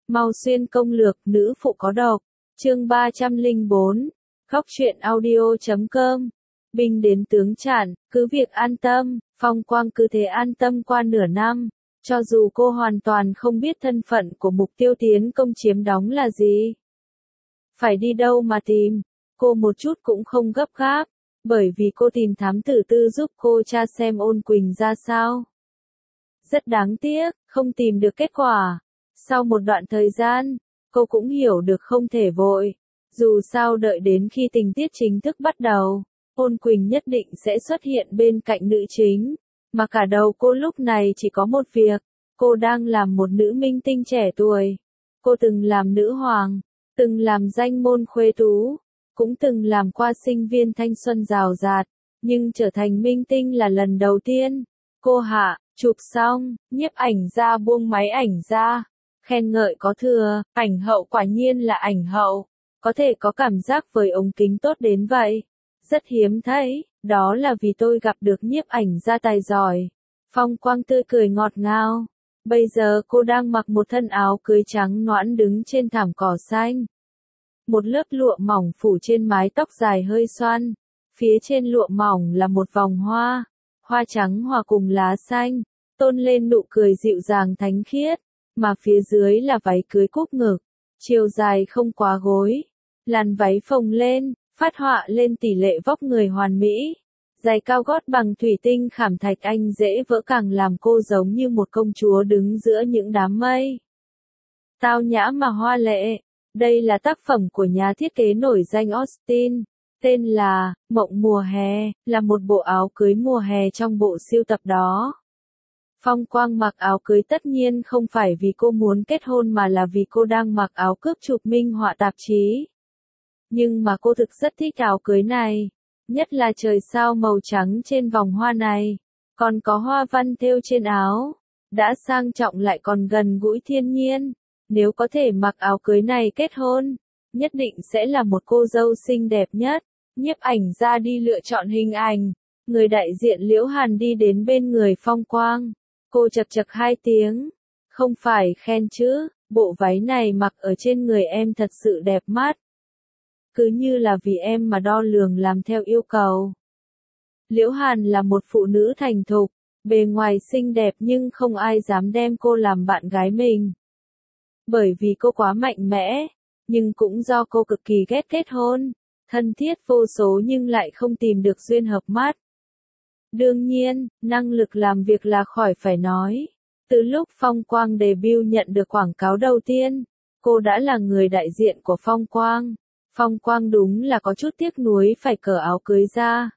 Mau xuyên công lược, nữ phụ có độc. Chương 304. Khóc truyện audio.com. Binh đến tướng chặn, cứ việc an tâm, Phong Quang cứ thế an tâm qua nửa năm. Cho dù cô hoàn toàn không biết thân phận của mục tiêu tiến công chiếm đóng là gì. Phải đi đâu mà tìm, cô một chút cũng không gấp gáp, bởi vì cô tìm thám tử Tư giúp cô tra xem Ôn Quỳnh ra sao. Rất đáng tiếc, không tìm được kết quả. Sau một đoạn thời gian, cô cũng hiểu được không thể vội. Dù sao đợi đến khi tình tiết chính thức bắt đầu, Ôn Quỳnh nhất định sẽ xuất hiện bên cạnh nữ chính. Mà cả đầu cô lúc này chỉ có một việc, cô đang làm một nữ minh tinh trẻ tuổi. Cô từng làm nữ hoàng, từng làm danh môn khuê tú, cũng từng làm qua sinh viên thanh xuân rào rạt, nhưng trở thành minh tinh là lần đầu tiên. Cô hạ, chụp xong, nhiếp ảnh gia buông máy ảnh ra, khen ngợi có thừa, ảnh hậu quả nhiên là ảnh hậu, có thể có cảm giác với ống kính tốt đến vậy. Rất hiếm thấy, đó là vì tôi gặp được nhiếp ảnh gia tài giỏi. Phong Quang tươi cười ngọt ngào. Bây giờ cô đang mặc một thân áo cưới trắng nõn đứng trên thảm cỏ xanh. Một lớp lụa mỏng phủ trên mái tóc dài hơi xoăn. Phía trên lụa mỏng là một vòng hoa. Hoa trắng hòa cùng lá xanh, tôn lên nụ cười dịu dàng thánh khiết. Mà phía dưới là váy cưới cúp ngực, chiều dài không quá gối. Làn váy phồng lên, phát họa lên tỷ lệ vóc người hoàn mỹ. Giày cao gót bằng thủy tinh khảm thạch anh dễ vỡ càng làm cô giống như một công chúa đứng giữa những đám mây. Tao nhã mà hoa lệ. Đây là tác phẩm của nhà thiết kế nổi danh Austin. Tên là Mộng mùa hè, là một bộ áo cưới mùa hè trong bộ sưu tập đó. Phong Quang mặc áo cưới tất nhiên không phải vì cô muốn kết hôn mà là vì cô đang mặc áo cước chụp minh họa tạp chí. Nhưng mà cô thực rất thích áo cưới này. Nhất là trời sao màu trắng trên vòng hoa này, còn có hoa văn thêu trên áo, đã sang trọng lại còn gần gũi thiên nhiên. Nếu có thể mặc áo cưới này kết hôn, nhất định sẽ là một cô dâu xinh đẹp nhất. Nhiếp ảnh ra đi lựa chọn hình ảnh, người đại diện Liễu Hàn đi đến bên người Phong Quang. Cô chật chật hai tiếng, không phải khen chứ, bộ váy này mặc ở trên người em thật sự đẹp mắt. Cứ như là vì em mà đo lường làm theo yêu cầu. Liễu Hàn là một phụ nữ thành thục, bề ngoài xinh đẹp nhưng không ai dám đem cô làm bạn gái mình. Bởi vì cô quá mạnh mẽ, nhưng cũng do cô cực kỳ ghét kết hôn, thân thiết vô số nhưng lại không tìm được duyên hợp mắt. Đương nhiên, năng lực làm việc là khỏi phải nói. Từ lúc Phong Quang debut nhận được quảng cáo đầu tiên, cô đã là người đại diện của Phong Quang. Phong Quang đúng là có chút tiếc nuối phải cởi áo cưới ra.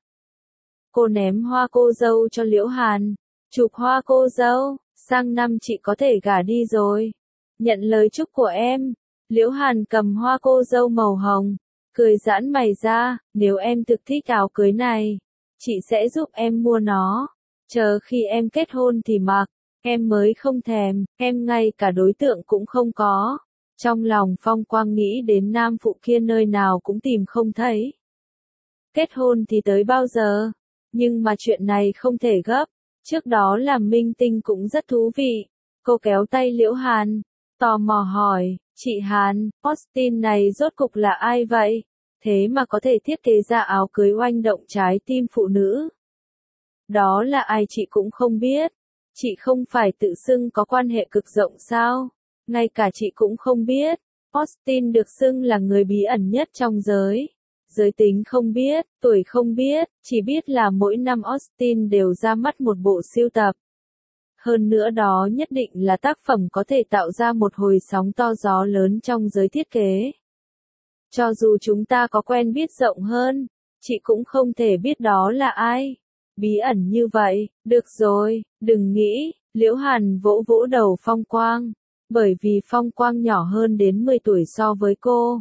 Cô ném hoa cô dâu cho Liễu Hàn. Chụp hoa cô dâu, sang năm chị có thể gả đi rồi. Nhận lời chúc của em. Liễu Hàn cầm hoa cô dâu màu hồng, cười giãn mày ra, nếu em thực thích áo cưới này, chị sẽ giúp em mua nó. Chờ khi em kết hôn thì mặc, em mới không thèm, em ngay cả đối tượng cũng không có. Trong lòng Phong Quang nghĩ đến nam phụ kia nơi nào cũng tìm không thấy. Kết hôn thì tới bao giờ? Nhưng mà chuyện này không thể gấp. Trước đó làm minh tinh cũng rất thú vị. Cô kéo tay Liễu Hàn, tò mò hỏi, chị Hàn, Austin này rốt cục là ai vậy? Thế mà có thể thiết kế ra áo cưới oanh động trái tim phụ nữ. Đó là ai chị cũng không biết. Chị không phải tự xưng có quan hệ cực rộng sao? Ngay cả chị cũng không biết. Austin được xưng là người bí ẩn nhất trong giới. Giới tính không biết, tuổi không biết, chỉ biết là mỗi năm Austin đều ra mắt một bộ sưu tập. Hơn nữa đó nhất định là tác phẩm có thể tạo ra một hồi sóng to gió lớn trong giới thiết kế. Cho dù chúng ta có quen biết rộng hơn, chị cũng không thể biết đó là ai. Bí ẩn như vậy, được rồi, đừng nghĩ. Liễu Hàn vỗ vỗ đầu Phong Quang. Bởi vì Phong Quang nhỏ hơn đến 10 tuổi so với cô.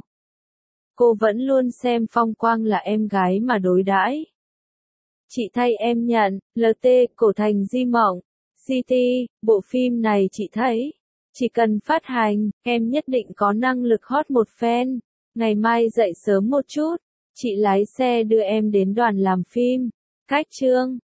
Cô vẫn luôn xem Phong Quang là em gái mà đối đãi. Chị thay em nhận, LT, Cổ Thành Di Mộng, CT, bộ phim này chị thấy. Chỉ cần phát hành, em nhất định có năng lực hot một phen. Ngày mai dậy sớm một chút, chị lái xe đưa em đến đoàn làm phim. Cách chương.